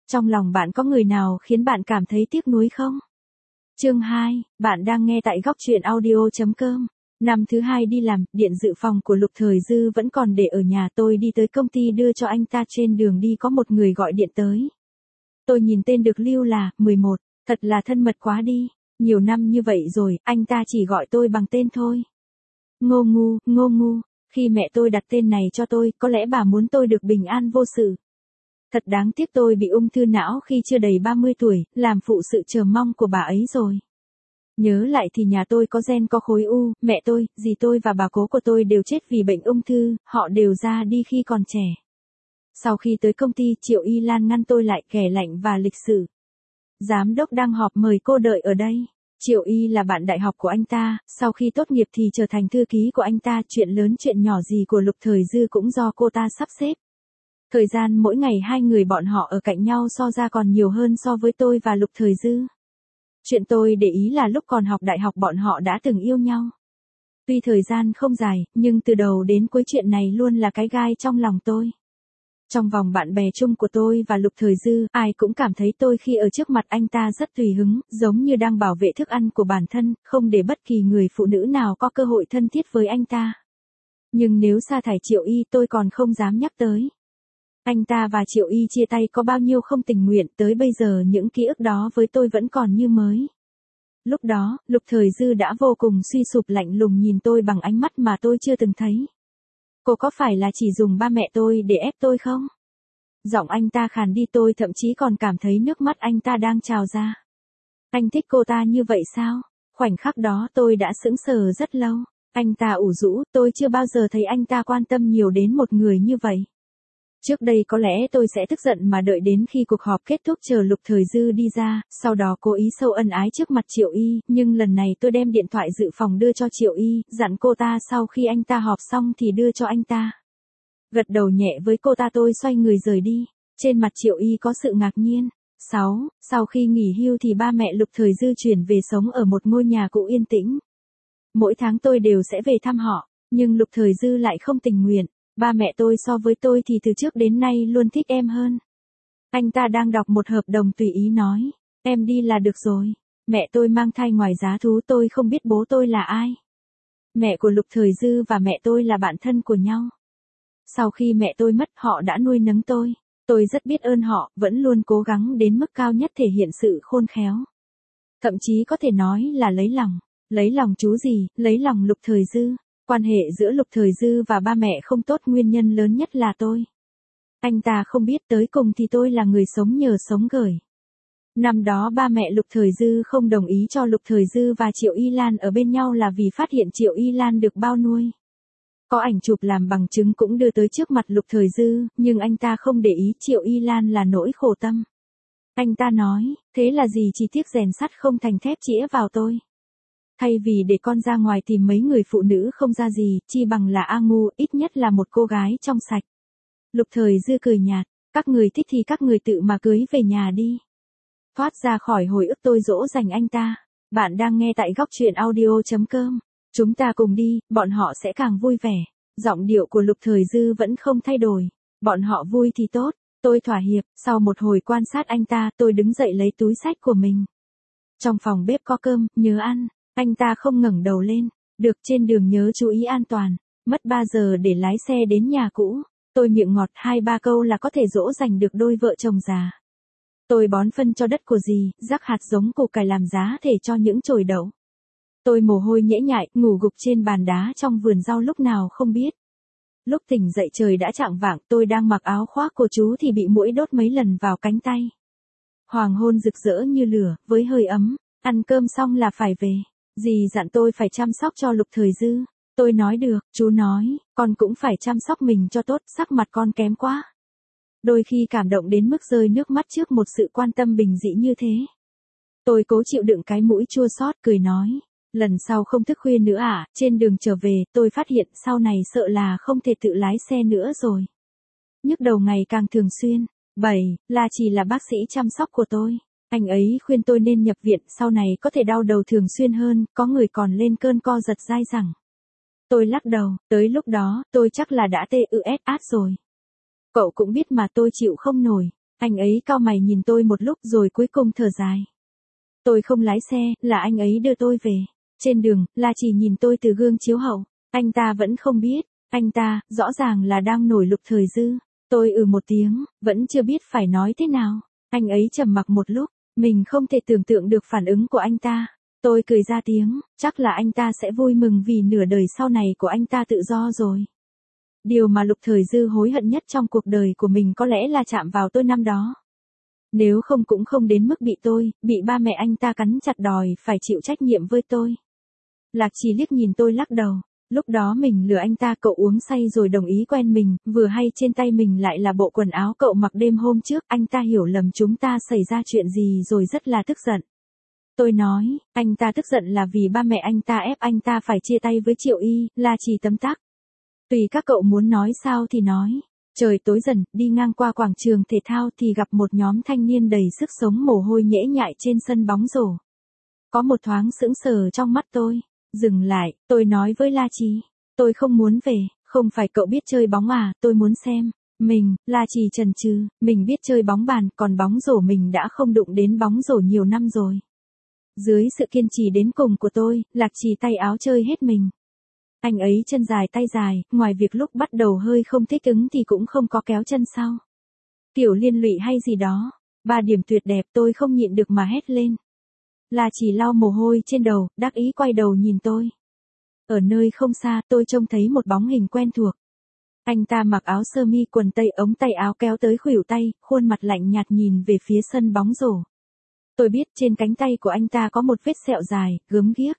Trong lòng bạn có người nào khiến bạn cảm thấy tiếc nuối không? Chương 2, bạn đang nghe tại góc truyện audio.com. Năm thứ 2 đi làm, điện dự phòng của Lục Thời Dư vẫn còn để ở nhà, tôi đi tới công ty đưa cho anh ta, trên đường đi có một người gọi điện tới. Tôi nhìn tên được lưu là 11, thật là thân mật quá đi, nhiều năm như vậy rồi, anh ta chỉ gọi tôi bằng tên thôi. Ngô Ngu, khi mẹ tôi đặt tên này cho tôi, có lẽ bà muốn tôi được bình an vô sự. Thật đáng tiếc tôi bị ung thư não khi chưa đầy 30 tuổi, làm phụ sự chờ mong của bà ấy rồi. Nhớ lại thì nhà tôi có gen có khối u, mẹ tôi, dì tôi và bà cố của tôi đều chết vì bệnh ung thư, họ đều ra đi khi còn trẻ. Sau khi tới công ty, Triệu Y Lan ngăn tôi lại, kẻ lạnh và lịch sự. Giám đốc đang họp, mời cô đợi ở đây. Triệu Y là bạn đại học của anh ta, sau khi tốt nghiệp thì trở thành thư ký của anh ta, chuyện lớn chuyện nhỏ gì của Lục Thời Dư cũng do cô ta sắp xếp. Thời gian mỗi ngày hai người bọn họ ở cạnh nhau so ra còn nhiều hơn so với tôi và Lục Thời Dư. Chuyện tôi để ý là lúc còn học đại học bọn họ đã từng yêu nhau. Tuy thời gian không dài, nhưng từ đầu đến cuối chuyện này luôn là cái gai trong lòng tôi. Trong vòng bạn bè chung của tôi và Lục Thời Dư, ai cũng cảm thấy tôi khi ở trước mặt anh ta rất tùy hứng, giống như đang bảo vệ thức ăn của bản thân, không để bất kỳ người phụ nữ nào có cơ hội thân thiết với anh ta. Nhưng nếu sa thải Triệu Y tôi còn không dám nhắc tới. Anh ta và Triệu Y chia tay có bao nhiêu không tình nguyện, tới bây giờ những ký ức đó với tôi vẫn còn như mới. Lúc đó, Lục Thời Dư đã vô cùng suy sụp, lạnh lùng nhìn tôi bằng ánh mắt mà tôi chưa từng thấy. Cô có phải là chỉ dùng ba mẹ tôi để ép tôi không? Giọng anh ta khàn đi, tôi thậm chí còn cảm thấy nước mắt anh ta đang trào ra. Anh thích cô ta như vậy sao? Khoảnh khắc đó tôi đã sững sờ rất lâu. Anh ta ủ rũ, tôi chưa bao giờ thấy anh ta quan tâm nhiều đến một người như vậy. Trước đây có lẽ tôi sẽ tức giận mà đợi đến khi cuộc họp kết thúc chờ Lục Thời Dư đi ra, sau đó cố ý sâu ân ái trước mặt Triệu Y, nhưng lần này tôi đem điện thoại dự phòng đưa cho Triệu Y, dặn cô ta sau khi anh ta họp xong thì đưa cho anh ta. Gật đầu nhẹ với cô ta tôi xoay người rời đi, trên mặt Triệu Y có sự ngạc nhiên. 6. Sau khi nghỉ hưu thì ba mẹ Lục Thời Dư chuyển về sống ở một ngôi nhà cũ yên tĩnh. Mỗi tháng tôi đều sẽ về thăm họ, nhưng Lục Thời Dư lại không tình nguyện. Ba mẹ tôi so với tôi thì từ trước đến nay luôn thích em hơn. Anh ta đang đọc một hợp đồng tùy ý nói, em đi là được rồi. Mẹ tôi mang thai ngoài giá thú, tôi không biết bố tôi là ai. Mẹ của Lục Thời Dư và mẹ tôi là bạn thân của nhau. Sau khi mẹ tôi mất, họ đã nuôi nấng tôi. Tôi rất biết ơn họ, vẫn luôn cố gắng đến mức cao nhất thể hiện sự khôn khéo. Thậm chí có thể nói là lấy lòng. Lấy lòng chú gì, lấy lòng Lục Thời Dư. Quan hệ giữa Lục Thời Dư và ba mẹ không tốt, nguyên nhân lớn nhất là tôi. Anh ta không biết tới cùng thì tôi là người sống nhờ sống gởi. Năm đó ba mẹ Lục Thời Dư không đồng ý cho Lục Thời Dư và Triệu Y Lan ở bên nhau là vì phát hiện Triệu Y Lan được bao nuôi. Có ảnh chụp làm bằng chứng cũng đưa tới trước mặt Lục Thời Dư, nhưng anh ta không để ý Triệu Y Lan là nỗi khổ tâm. Anh ta nói, thế là gì, chỉ tiếc rèn sắt không thành thép chĩa vào tôi. Thay vì để con ra ngoài tìm mấy người phụ nữ không ra gì, chi bằng là A Ngu, ít nhất là một cô gái trong sạch. Lục Thời Dư cười nhạt, các người thích thì các người tự mà cưới về nhà đi. Thoát ra khỏi hồi ức tôi dỗ dành anh ta. Bạn đang nghe tại góc truyện audio.com. Chúng ta cùng đi, bọn họ sẽ càng vui vẻ. Giọng điệu của Lục Thời Dư vẫn không thay đổi. Bọn họ vui thì tốt. Tôi thỏa hiệp, sau một hồi quan sát anh ta, tôi đứng dậy lấy túi xách của mình. Trong phòng bếp có cơm, nhớ ăn. Anh ta không ngẩng đầu lên. Được, trên đường nhớ chú ý an toàn. Mất 3 giờ để lái xe đến nhà cũ. Tôi miệng ngọt 2-3 câu là có thể dỗ dành được đôi vợ chồng già. Tôi bón phân cho đất của dì, rắc hạt giống củ cải làm giá thể cho những chồi đậu. Tôi mồ hôi nhễ nhại, ngủ gục trên bàn đá trong vườn rau lúc nào không biết. Lúc tỉnh dậy trời đã chạng vạng, tôi đang mặc áo khoác của chú thì bị muỗi đốt mấy lần vào cánh tay. Hoàng hôn rực rỡ như lửa, với hơi ấm, ăn cơm xong là phải về. Dì dặn tôi phải chăm sóc cho Lục Thời Dư. Tôi nói được, chú nói, con cũng phải chăm sóc mình cho tốt, sắc mặt con kém quá. Đôi khi cảm động đến mức rơi nước mắt trước một sự quan tâm bình dị như thế. Tôi cố chịu đựng cái mũi chua xót, cười nói, lần sau không thức khuya nữa à. Trên đường trở về, tôi phát hiện sau này sợ là không thể tự lái xe nữa rồi. Nhức đầu ngày càng thường xuyên. 7. Là chỉ là bác sĩ chăm sóc của tôi. Anh ấy khuyên tôi nên nhập viện, sau này có thể đau đầu thường xuyên hơn, có người còn lên cơn co giật dai dẳng. Tôi lắc đầu, tới lúc đó, tôi chắc là đã TUSAT rồi. Cậu cũng biết mà, tôi chịu không nổi. Anh ấy cau mày nhìn tôi một lúc rồi cuối cùng thở dài. Tôi không lái xe, là anh ấy đưa tôi về. Trên đường, La Chỉ nhìn tôi từ gương chiếu hậu. Anh ta vẫn không biết. Anh ta, rõ ràng là đang nổi Lục Thời Dư. Tôi một tiếng, vẫn chưa biết phải nói thế nào. Anh ấy trầm mặc một lúc. Mình không thể tưởng tượng được phản ứng của anh ta. Tôi cười ra tiếng, chắc là anh ta sẽ vui mừng vì nửa đời sau này của anh ta tự do rồi. Điều mà Lục Thời Dư hối hận nhất trong cuộc đời của mình có lẽ là chạm vào tôi năm đó. Nếu không cũng không đến mức bị ba mẹ anh ta cắn chặt đòi phải chịu trách nhiệm với tôi. Lạc Trì liếc nhìn tôi lắc đầu. Lúc đó mình lừa anh ta, cậu uống say rồi đồng ý quen mình, vừa hay trên tay mình lại là bộ quần áo cậu mặc đêm hôm trước, anh ta hiểu lầm chúng ta xảy ra chuyện gì rồi rất là tức giận. Tôi nói, anh ta tức giận là vì ba mẹ anh ta ép anh ta phải chia tay với Triệu Y, La Trì tấm tắc. Tùy các cậu muốn nói sao thì nói. Trời tối dần, đi ngang qua quảng trường thể thao thì gặp một nhóm thanh niên đầy sức sống mồ hôi nhễ nhại trên sân bóng rổ. Có một thoáng sững sờ trong mắt tôi. Dừng lại, tôi nói với La Trì. Tôi không muốn về, không phải cậu biết chơi bóng à, tôi muốn xem. La Trì chần chừ, mình biết chơi bóng bàn, còn bóng rổ mình đã không đụng đến bóng rổ nhiều năm rồi. Dưới sự kiên trì đến cùng của tôi, Lạc Trì tay áo chơi hết mình. Anh ấy chân dài tay dài, ngoài việc lúc bắt đầu hơi không thích ứng thì cũng không có kéo chân sau. Kiểu liên lụy hay gì đó. 3 điểm tuyệt đẹp, tôi không nhịn được mà hét lên. La Trì lau mồ hôi trên đầu, đắc ý quay đầu nhìn tôi. Ở nơi không xa, tôi trông thấy một bóng hình quen thuộc. Anh ta mặc áo sơ mi quần tây, ống tay áo kéo tới khuỷu tay, khuôn mặt lạnh nhạt nhìn về phía sân bóng rổ. Tôi biết trên cánh tay của anh ta có một vết sẹo dài, gớm ghiếc.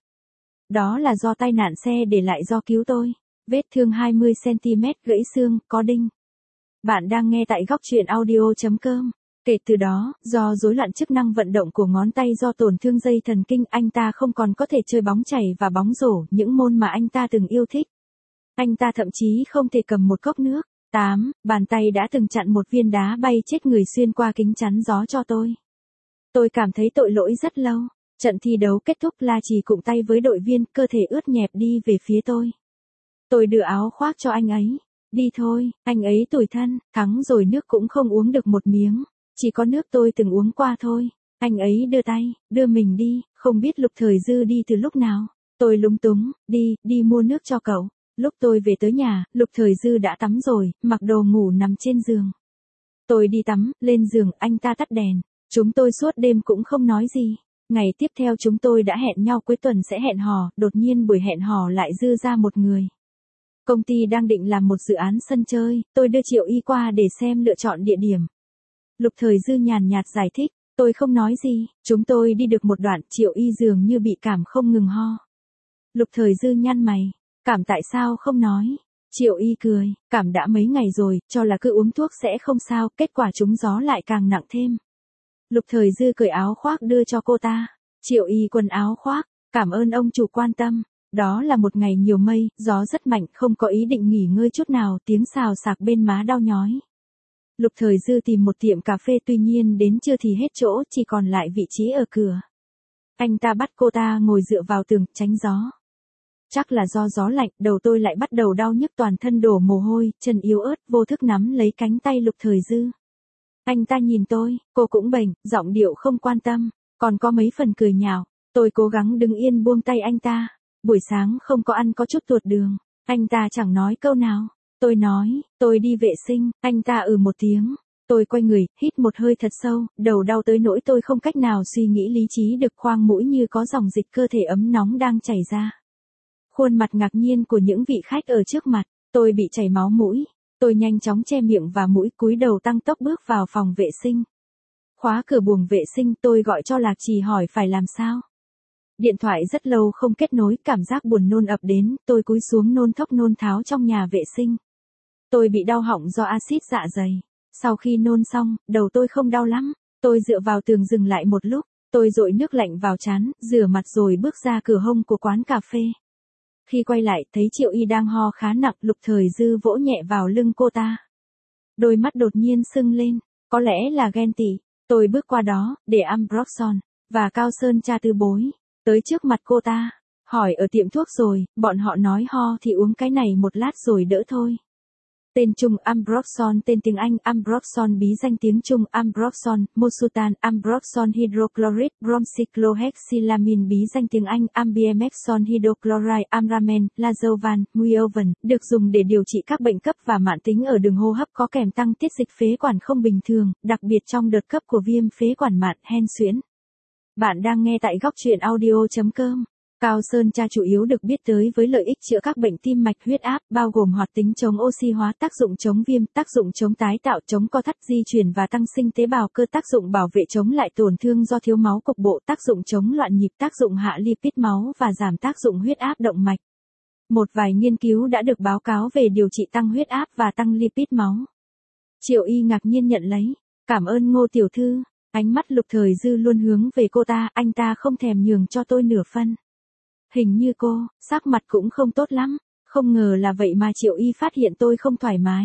Đó là do tai nạn xe để lại do cứu tôi. Vết thương 20cm gãy xương, có đinh. Bạn đang nghe tại góc truyện audio.com. Kể từ đó, do rối loạn chức năng vận động của ngón tay do tổn thương dây thần kinh, anh ta không còn có thể chơi bóng chày và bóng rổ, những môn mà anh ta từng yêu thích. Anh ta thậm chí không thể cầm một cốc nước. 8. Bàn tay đã từng chặn một viên đá bay chết người xuyên qua kính chắn gió cho tôi. Tôi cảm thấy tội lỗi rất lâu. Trận thi đấu kết thúc, La Trì cụm tay với đội viên, cơ thể ướt nhẹp đi về phía tôi. Tôi đưa áo khoác cho anh ấy. Đi thôi, anh ấy tủi thân, thắng rồi nước cũng không uống được một miếng. Chỉ có nước tôi từng uống qua thôi. Anh ấy đưa tay, đưa mình đi, không biết Lục Thời Dư đi từ lúc nào. Tôi lúng túng, đi mua nước cho cậu. Lúc tôi về tới nhà, Lục Thời Dư đã tắm rồi, mặc đồ ngủ nằm trên giường. Tôi đi tắm, lên giường, anh ta tắt đèn. Chúng tôi suốt đêm cũng không nói gì. Ngày tiếp theo chúng tôi đã hẹn nhau cuối tuần sẽ hẹn hò, đột nhiên buổi hẹn hò lại dư ra một người. Công ty đang định làm một dự án sân chơi, tôi đưa Triệu Y qua để xem lựa chọn địa điểm. Lục Thời Dư nhàn nhạt giải thích, tôi không nói gì, chúng tôi đi được một đoạn, Triệu Y dường như bị cảm không ngừng ho. Lục Thời Dư nhăn mày, cảm tại sao không nói? Triệu Y cười, cảm đã mấy ngày rồi, cho là cứ uống thuốc sẽ không sao, kết quả trúng gió lại càng nặng thêm. Lục Thời Dư cởi áo khoác đưa cho cô ta. Triệu Y quần áo khoác, cảm ơn ông chủ quan tâm. Đó là một ngày nhiều mây, gió rất mạnh, không có ý định nghỉ ngơi chút nào, tiếng xào xạc bên má đau nhói. Lục Thời Dư tìm một tiệm cà phê, tuy nhiên đến trưa thì hết chỗ, chỉ còn lại vị trí ở cửa. Anh ta bắt cô ta ngồi dựa vào tường, tránh gió. Chắc là do gió lạnh, đầu tôi lại bắt đầu đau nhức, toàn thân đổ mồ hôi, chân yếu ớt, vô thức nắm lấy cánh tay Lục Thời Dư. Anh ta nhìn tôi, cô cũng bệnh, giọng điệu không quan tâm, còn có mấy phần cười nhạo. Tôi cố gắng đứng yên buông tay anh ta. Buổi sáng không có ăn, có chút tuột đường. Anh ta chẳng nói câu nào. Tôi nói, tôi đi vệ sinh, anh ta một tiếng. Tôi quay người, hít một hơi thật sâu, đầu đau tới nỗi tôi không cách nào suy nghĩ lý trí được, khoang mũi như có dòng dịch cơ thể ấm nóng đang chảy ra. Khuôn mặt ngạc nhiên của những vị khách ở trước mặt, tôi bị chảy máu mũi. Tôi nhanh chóng che miệng và mũi, cúi đầu tăng tốc bước vào phòng vệ sinh. Khóa cửa buồng vệ sinh, tôi gọi cho Lạc Trì hỏi phải làm sao. Điện thoại rất lâu không kết nối, cảm giác buồn nôn ập đến, tôi cúi xuống nôn thốc nôn tháo trong nhà vệ sinh. Tôi bị đau họng do axit dạ dày. Sau khi nôn xong, đầu tôi không đau lắm. Tôi dựa vào tường dừng lại một lúc, tôi dội nước lạnh vào trán, rửa mặt rồi bước ra cửa hông của quán cà phê. Khi quay lại, thấy Triệu Y đang ho khá nặng, Lục Thời Dư vỗ nhẹ vào lưng cô ta. Đôi mắt đột nhiên sưng lên, có lẽ là ghen tị. Tôi bước qua đó, để Ambroxon và cao sơn cha tư bối tới trước mặt cô ta, hỏi ở tiệm thuốc rồi, bọn họ nói ho thì uống cái này một lát rồi đỡ thôi. Tên Trung Ambroxol, tên tiếng Anh Ambroxol, bí danh tiếng Trung Ambroxol, Mosutan Ambroxol hydrochloride, bromcyclohexylamine, bí danh tiếng Anh Ambiemexol hydrochloride, Amramen, Lazovan, Muovan, được dùng để điều trị các bệnh cấp và mãn tính ở đường hô hấp có kèm tăng tiết dịch phế quản không bình thường, đặc biệt trong đợt cấp của viêm phế quản mạn, hen suyễn. Bạn đang nghe tại góc truyện audio.com. Cao sơn tra chủ yếu được biết tới với lợi ích chữa các bệnh tim mạch, huyết áp, bao gồm hoạt tính chống oxy hóa, tác dụng chống viêm, tác dụng chống tái tạo, chống co thắt di truyền và tăng sinh tế bào cơ, tác dụng bảo vệ chống lại tổn thương do thiếu máu cục bộ, tác dụng chống loạn nhịp, tác dụng hạ lipid máu và giảm tác dụng huyết áp động mạch. Một vài nghiên cứu đã được báo cáo về điều trị tăng huyết áp và tăng lipid máu. Triệu Y ngạc nhiên nhận lấy. Cảm ơn Ngô tiểu thư. Ánh mắt Lục Thời Dư luôn hướng về cô ta, anh ta không thèm nhường cho tôi nửa phân. Hình như cô, sắc mặt cũng không tốt lắm, không ngờ là vậy mà Triệu Y phát hiện tôi không thoải mái.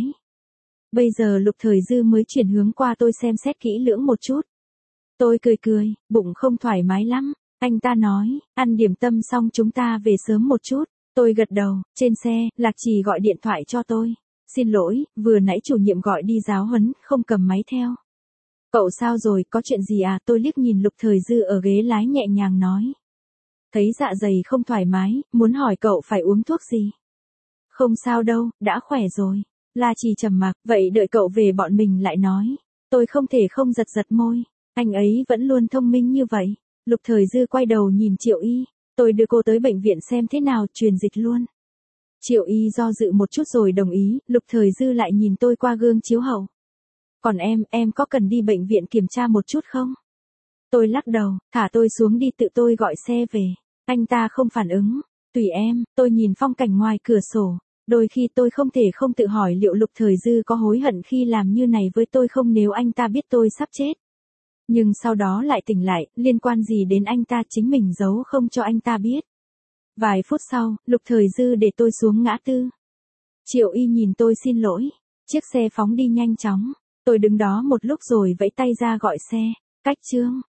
Bây giờ Lục Thời Dư mới chuyển hướng qua tôi xem xét kỹ lưỡng một chút. Tôi cười, bụng không thoải mái lắm, anh ta nói, ăn điểm tâm xong chúng ta về sớm một chút. Tôi gật đầu, trên xe, Lạc Trì gọi điện thoại cho tôi. Xin lỗi, vừa nãy chủ nhiệm gọi đi giáo huấn, không cầm máy theo. Cậu sao rồi, có chuyện gì à? Tôi liếc nhìn Lục Thời Dư ở ghế lái nhẹ nhàng nói. Thấy dạ dày không thoải mái, muốn hỏi cậu phải uống thuốc gì? Không sao đâu, đã khỏe rồi. La Trì trầm mặc, vậy đợi cậu về bọn mình lại nói. Tôi không thể không giật môi. Anh ấy vẫn luôn thông minh như vậy. Lục Thời Dư quay đầu nhìn Triệu Y. Tôi đưa cô tới bệnh viện xem thế nào, truyền dịch luôn. Triệu Y do dự một chút rồi đồng ý, Lục Thời Dư lại nhìn tôi qua gương chiếu hậu. Còn em có cần đi bệnh viện kiểm tra một chút không? Tôi lắc đầu, thả tôi xuống đi, tự tôi gọi xe về. Anh ta không phản ứng. Tùy em, tôi nhìn phong cảnh ngoài cửa sổ. Đôi khi tôi không thể không tự hỏi liệu Lục Thời Dư có hối hận khi làm như này với tôi không, nếu anh ta biết tôi sắp chết. Nhưng sau đó lại tỉnh lại, liên quan gì đến anh ta, chính mình giấu không cho anh ta biết. Vài phút sau, Lục Thời Dư để tôi xuống ngã tư. Triệu Y nhìn tôi xin lỗi. Chiếc xe phóng đi nhanh chóng. Tôi đứng đó một lúc rồi vẫy tay ra gọi xe. Cách Trương.